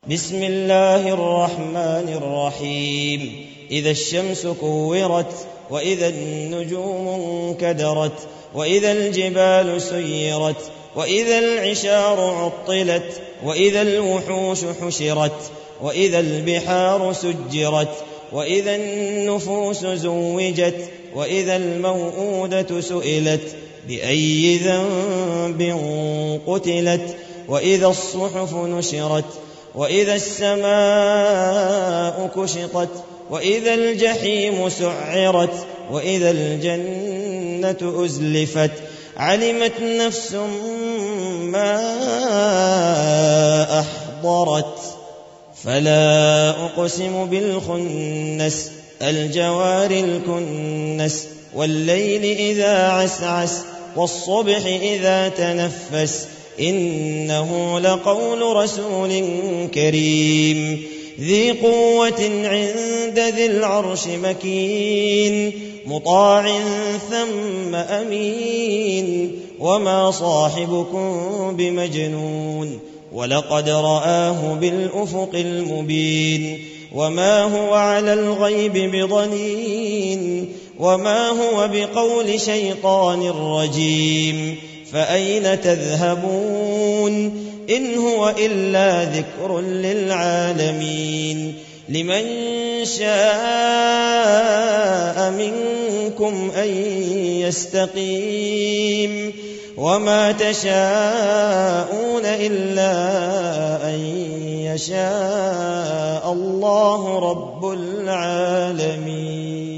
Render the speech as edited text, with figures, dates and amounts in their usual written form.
بسم الله الرحمن الرحيم إذا الشمس كورت وإذا النجوم انكدرت وإذا الجبال سيرت وإذا العشار عطلت وإذا الوحوش حشرت وإذا البحار سجرت وإذا النفوس زوجت وإذا الموءودة سئلت بأي ذنب قتلت وإذا الصحف نشرت وإذا السماء كشطت وإذا الجحيم سعرت وإذا الجنة أزلفت علمت نفس ما أحضرت فلا أقسم بالخنس الجوار الكنس والليل إذا عسعس والصبح إذا تنفس إنه لقول رسول كريم ذي قوة عند ذي العرش مكين مطاع ثم أمين وما صاحبكم بمجنون ولقد رآه بالأفق المبين وما هو على الغيب بضنين وما هو بقول شيطان رجيم فأين تذهبون إن هو إلا ذكر للعالمين لمن شاء منكم أن يستقيم وما تشاءون إلا أن يشاء الله رب العالمين.